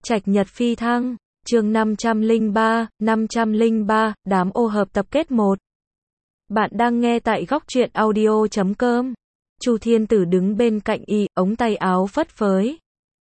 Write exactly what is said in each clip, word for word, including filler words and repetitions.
Trạch Nhật phi thăng, chương năm trăm lẻ ba, năm trăm lẻ ba, đám ô hợp tập kết một. Bạn đang nghe tại góc truyện audio chấm com. Chu Thiên Tử đứng bên cạnh y, ống tay áo phất phới.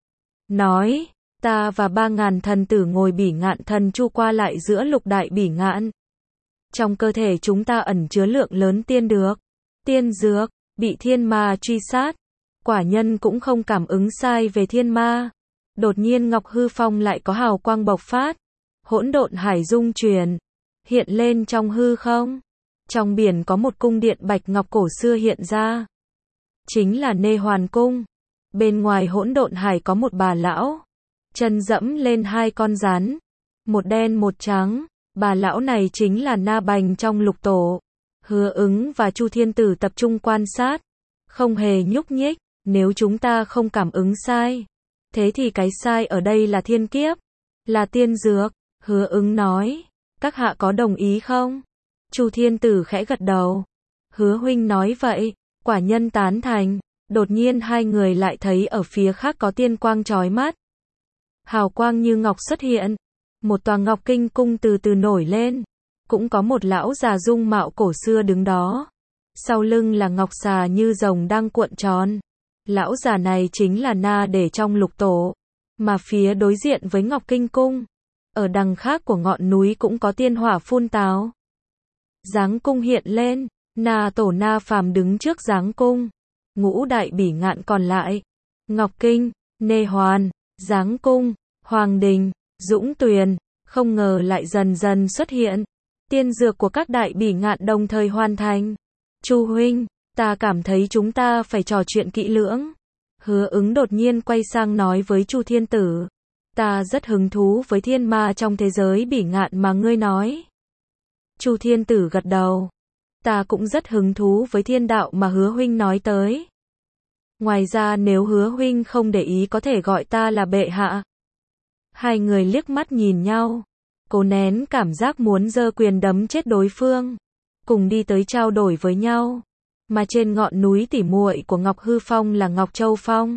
Nói, ta và ba ngàn thần tử ngồi bỉ ngạn thần chu qua lại giữa lục đại bỉ ngạn. Trong cơ thể chúng ta ẩn chứa lượng lớn tiên được, tiên dược, bị thiên ma truy sát. Quả nhân cũng không cảm ứng sai về thiên ma. Đột nhiên Ngọc Hư Phong lại có hào quang bộc phát, hỗn độn hải dung chuyển, hiện lên trong hư không. Trong biển có một cung điện bạch ngọc cổ xưa hiện ra, chính là Nê Hoàn Cung. Bên ngoài hỗn độn hải có một bà lão, chân dẫm lên hai con rắn, một đen một trắng. Bà lão này chính là Na Bành trong lục tổ. Hứa Ứng và Chu Thiên Tử tập trung quan sát, không hề nhúc nhích. Nếu chúng ta không cảm ứng sai, thế thì cái sai ở đây là thiên kiếp, là tiên dược. Hứa Ứng nói, các hạ có đồng ý không? Chu Thiên Tử khẽ gật đầu. Hứa huynh nói vậy, quả nhân tán thành. Đột nhiên hai người lại thấy ở phía khác có tiên quang chói mắt, hào quang như ngọc xuất hiện. Một tòa ngọc kinh cung từ từ nổi lên, cũng có một lão già dung mạo cổ xưa đứng đó. Sau lưng là ngọc xà như rồng đang cuộn tròn. Lão già này chính là Na Để trong lục tổ, mà phía đối diện với Ngọc Kinh Cung, ở đằng khác của ngọn núi cũng có tiên hỏa phun táo. Giáng cung hiện lên, Na Tổ Na Phàm đứng trước giáng cung. Ngũ đại bỉ ngạn còn lại, Ngọc Kinh, Nê Hoàn, Giáng cung, Hoàng Đình, Dũng Tuyền, không ngờ lại dần dần xuất hiện. Tiên dược của các đại bỉ ngạn đồng thời hoàn thành. Chu huynh, ta cảm thấy chúng ta phải trò chuyện kỹ lưỡng. Hứa Ứng đột nhiên quay sang nói với Chu Thiên Tử, ta rất hứng thú với thiên ma trong thế giới bỉ ngạn mà ngươi nói. Chu Thiên Tử gật đầu, ta cũng rất hứng thú với thiên đạo mà Hứa huynh nói tới. Ngoài ra nếu Hứa huynh không để ý có thể gọi ta là bệ hạ. Hai người liếc mắt nhìn nhau, cố nén cảm giác muốn giơ quyền đấm chết đối phương, cùng đi tới trao đổi với nhau. Mà trên ngọn núi tỉ muội của Ngọc Hư Phong là Ngọc Châu Phong.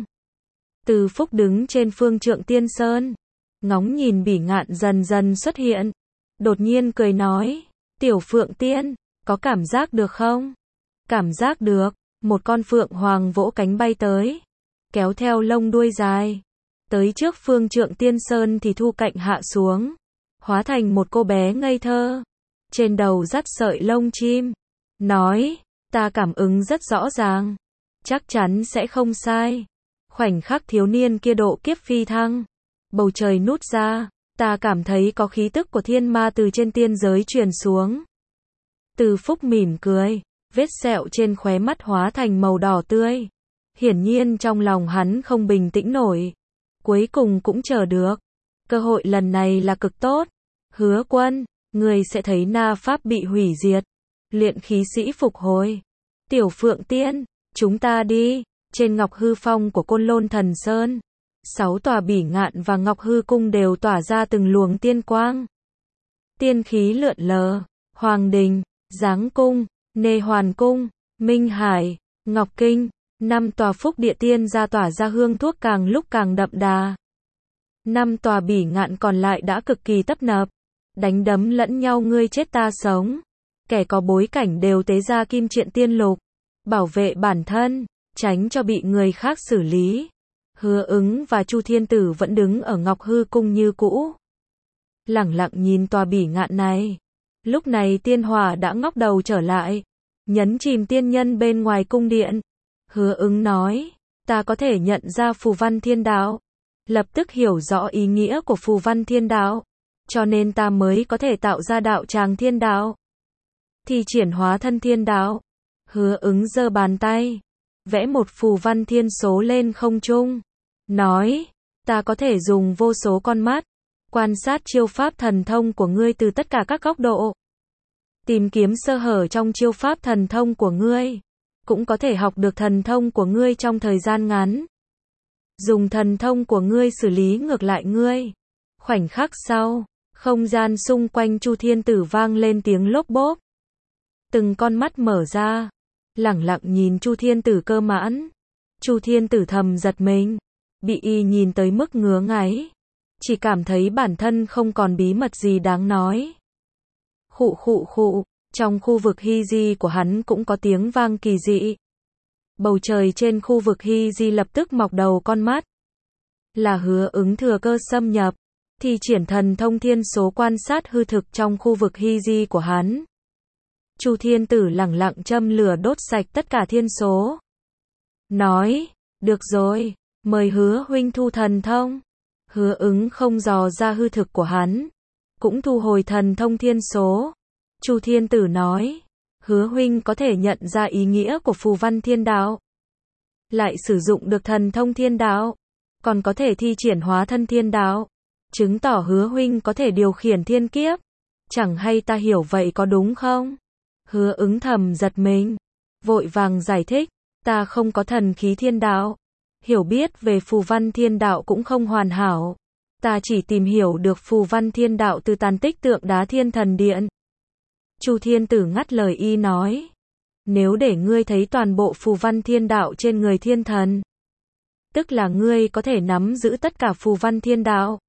Từ Phúc đứng trên phương trượng tiên sơn, ngóng nhìn bỉ ngạn dần dần xuất hiện. Đột nhiên cười nói, tiểu phượng tiên, có cảm giác được không? Cảm giác được. Một con phượng hoàng vỗ cánh bay tới, kéo theo lông đuôi dài. Tới trước phương trượng tiên sơn thì thu cạnh hạ xuống, hóa thành một cô bé ngây thơ. Trên đầu dắt sợi lông chim. Nói, ta cảm ứng rất rõ ràng, chắc chắn sẽ không sai. Khoảnh khắc thiếu niên kia độ kiếp phi thăng, bầu trời nút ra, ta cảm thấy có khí tức của thiên ma từ trên tiên giới truyền xuống. Từ Phúc mỉm cười, vết sẹo trên khóe mắt hóa thành màu đỏ tươi. Hiển nhiên trong lòng hắn không bình tĩnh nổi. Cuối cùng cũng chờ được. Cơ hội lần này là cực tốt. Hứa quân, người sẽ thấy na pháp bị hủy diệt, luyện khí sĩ phục hồi. Tiểu Phượng Tiên, chúng ta đi. Trên Ngọc Hư Phong của Côn Lôn Thần Sơn, sáu tòa bỉ ngạn và Ngọc Hư Cung đều tỏa ra từng luồng tiên quang. Tiên khí lượn lờ. Hoàng Đình, Giáng Cung, Nê Hoàn Cung, Minh Hải, Ngọc Kinh, năm tòa phúc địa tiên gia tỏa ra hương thuốc càng lúc càng đậm đà. Năm tòa bỉ ngạn còn lại đã cực kỳ tấp nập, đánh đấm lẫn nhau ngươi chết ta sống. Kẻ có bối cảnh đều tế ra kim triện tiên lục, bảo vệ bản thân, tránh cho bị người khác xử lý. Hứa Ứng và Chu Thiên Tử vẫn đứng ở Ngọc Hư Cung như cũ, lẳng lặng nhìn tòa bỉ ngạn này. Lúc này tiên hỏa đã ngóc đầu trở lại, nhấn chìm tiên nhân bên ngoài cung điện. Hứa Ứng nói, ta có thể nhận ra phù văn thiên đạo, lập tức hiểu rõ ý nghĩa của phù văn thiên đạo, cho nên ta mới có thể tạo ra đạo tràng thiên đạo, thì triển hóa thân thiên đạo. Hứa Ứng giơ bàn tay, vẽ một phù văn thiên số lên không trung, nói, ta có thể dùng vô số con mắt, quan sát chiêu pháp thần thông của ngươi từ tất cả các góc độ. Tìm kiếm sơ hở trong chiêu pháp thần thông của ngươi, cũng có thể học được thần thông của ngươi trong thời gian ngắn. Dùng thần thông của ngươi xử lý ngược lại ngươi. Khoảnh khắc sau, không gian xung quanh Chu Thiên Tử vang lên tiếng lốp bốp. Từng con mắt mở ra, lẳng lặng nhìn Chu Thiên Tử cơ mãn. Chu Thiên Tử thầm giật mình, bị y nhìn tới mức ngứa ngáy. chỉ cảm thấy bản thân không còn bí mật gì đáng nói. Khụ khụ khụ, trong khu vực hy di của hắn cũng có tiếng vang kỳ dị. Bầu trời trên khu vực hy di lập tức mọc đầu con mắt. Là Hứa Ứng thừa cơ xâm nhập, thi triển thần thông thiên số quan sát hư thực trong khu vực hy di của hắn. Chu Thiên Tử lẳng lặng châm lửa đốt sạch tất cả thiên số. Nói, được rồi, mời Hứa huynh thu thần thông. Hứa Ứng không dò ra hư thực của hắn, cũng thu hồi thần thông thiên số. Chu Thiên Tử nói, Hứa huynh có thể nhận ra ý nghĩa của phù văn thiên đạo, lại sử dụng được thần thông thiên đạo, còn có thể thi triển hóa thân thiên đạo, chứng tỏ Hứa huynh có thể điều khiển thiên kiếp. Chẳng hay ta hiểu vậy có đúng không? Hứa Ứng thầm giật mình, vội vàng giải thích, ta không có thần khí thiên đạo, hiểu biết về phù văn thiên đạo cũng không hoàn hảo. Ta chỉ tìm hiểu được phù văn thiên đạo từ tàn tích tượng đá Thiên Thần Điện. Chu Thiên Tử ngắt lời y nói, nếu để ngươi thấy toàn bộ phù văn thiên đạo trên người thiên thần, tức là ngươi có thể nắm giữ tất cả phù văn thiên đạo.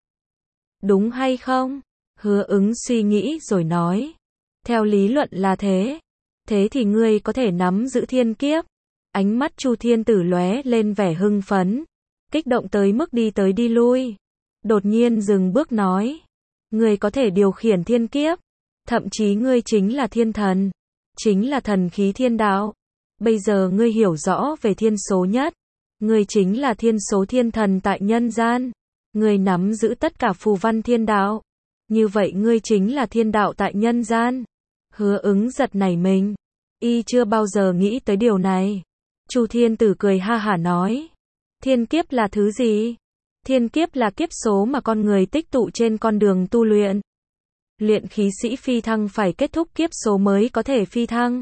Đúng hay không? Hứa Ứng suy nghĩ rồi nói, theo lý luận là thế. Thế thì ngươi có thể nắm giữ thiên kiếp. Ánh mắt Chu Thiên Tử lóe lên vẻ hưng phấn, kích động tới mức đi tới đi lui. Đột nhiên dừng bước nói, ngươi có thể điều khiển thiên kiếp, thậm chí ngươi chính là thiên thần, chính là thần khí thiên đạo. Bây giờ ngươi hiểu rõ về thiên số nhất, ngươi chính là thiên số thiên thần tại nhân gian, ngươi nắm giữ tất cả phù văn thiên đạo, như vậy ngươi chính là thiên đạo tại nhân gian. Hứa Ứng giật nảy mình, y chưa bao giờ nghĩ tới điều này. Chu Thiên Tử cười ha hả nói, thiên kiếp là thứ gì? Thiên kiếp là kiếp số mà con người tích tụ trên con đường tu luyện. Luyện khí sĩ phi thăng phải kết thúc kiếp số mới có thể phi thăng.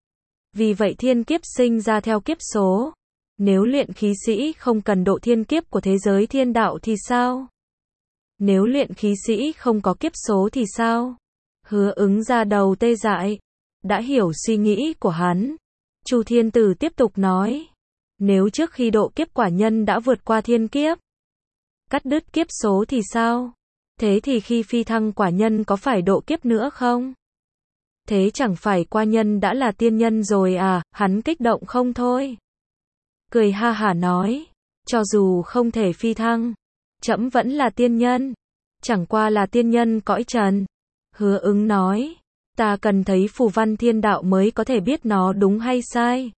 Vì vậy thiên kiếp sinh ra theo kiếp số. Nếu luyện khí sĩ không cần độ thiên kiếp của thế giới thiên đạo thì sao? Nếu luyện khí sĩ không có kiếp số thì sao? Hứa Ứng ra đầu tê dại, đã hiểu suy nghĩ của hắn. Chu Thiên Tử tiếp tục nói, nếu trước khi độ kiếp quả nhân đã vượt qua thiên kiếp, cắt đứt kiếp số thì sao? Thế thì khi phi thăng quả nhân có phải độ kiếp nữa không? Thế chẳng phải qua nhân đã là tiên nhân rồi à? Hắn kích động không thôi. Cười ha hả nói, cho dù không thể phi thăng, trẫm vẫn là tiên nhân, chẳng qua là tiên nhân cõi trần. Hứa Ứng nói, ta cần thấy phù văn thiên đạo mới có thể biết nó đúng hay sai.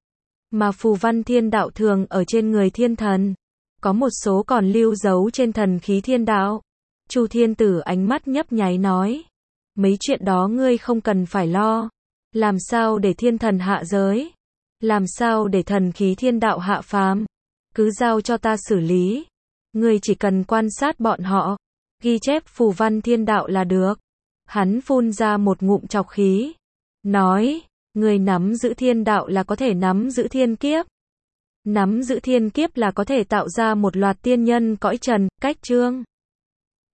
Mà phù văn thiên đạo thường ở trên người thiên thần, có một số còn lưu dấu trên thần khí thiên đạo. Chu Thiên Tử ánh mắt nhấp nháy nói, mấy chuyện đó ngươi không cần phải lo. Làm sao để thiên thần hạ giới? Làm sao để thần khí thiên đạo hạ phàm? Cứ giao cho ta xử lý. Ngươi chỉ cần quan sát bọn họ, ghi chép phù văn thiên đạo là được. Hắn phun ra một ngụm trọc khí, nói, người nắm giữ thiên đạo là có thể nắm giữ thiên kiếp. Nắm giữ thiên kiếp là có thể tạo ra một loạt tiên nhân cõi trần. Cách chương